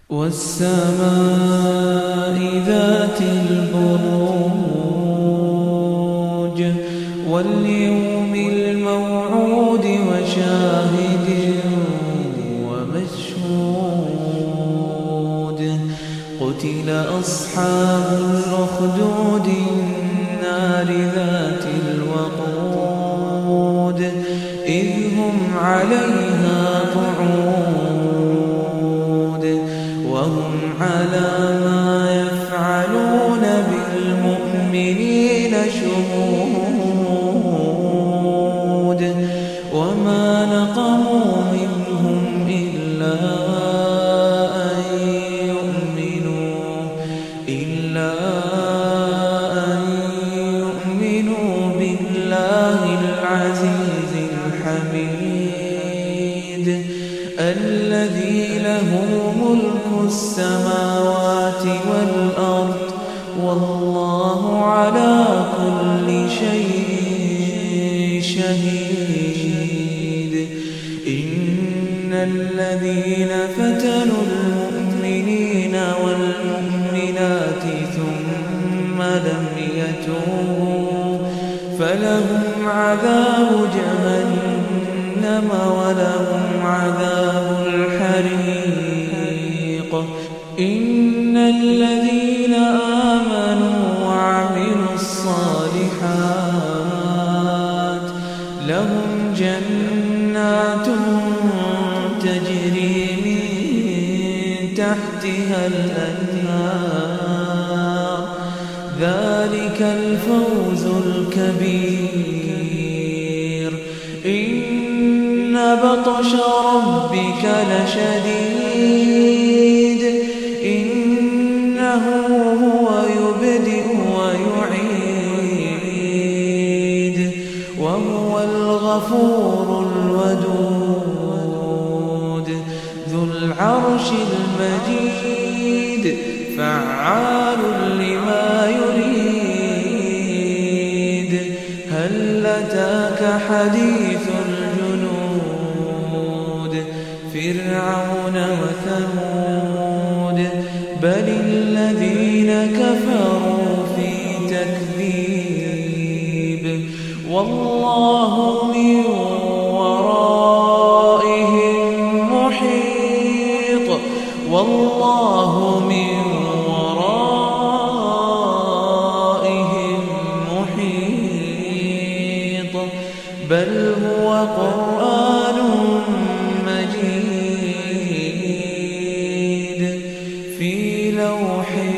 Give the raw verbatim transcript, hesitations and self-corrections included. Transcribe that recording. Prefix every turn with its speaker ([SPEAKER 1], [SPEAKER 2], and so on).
[SPEAKER 1] والسماء ذات البروج واليوم الموعود وشاهد ومشهود قتل أصحاب الأخدود النار ذات الوقود إذ هم عليها قعود وهم على ما يفعلون بالمؤمنين شهود وما نقموا منهم إلا أن يؤمنوا إلا أن يؤمنوا بالله العزيز الحميد الذي له ملك السماوات والأرض والله على كل شيء شهيد إن الذين فتنوا المؤمنين والمؤمنات ثم لم يتوبوا فلهم عذاب جهنم ولهم عذاب الحريق إن الذين آمنوا وعملوا الصالحات لهم جنات تجري من تحتها الأنهار ذلك الفوز الكبير إن بطش ربك لشديد إنه هو يبدئ ويعيد وهو الغفور الودود ذو العرش المجيد فعال لما يريد هل أتاك حديث الجنود فرعون وثمود بل الذين كفروا في تكذيب والله من ورائهم محيط والله من ورائهم محيط بل هو قرآن مجيد في لوح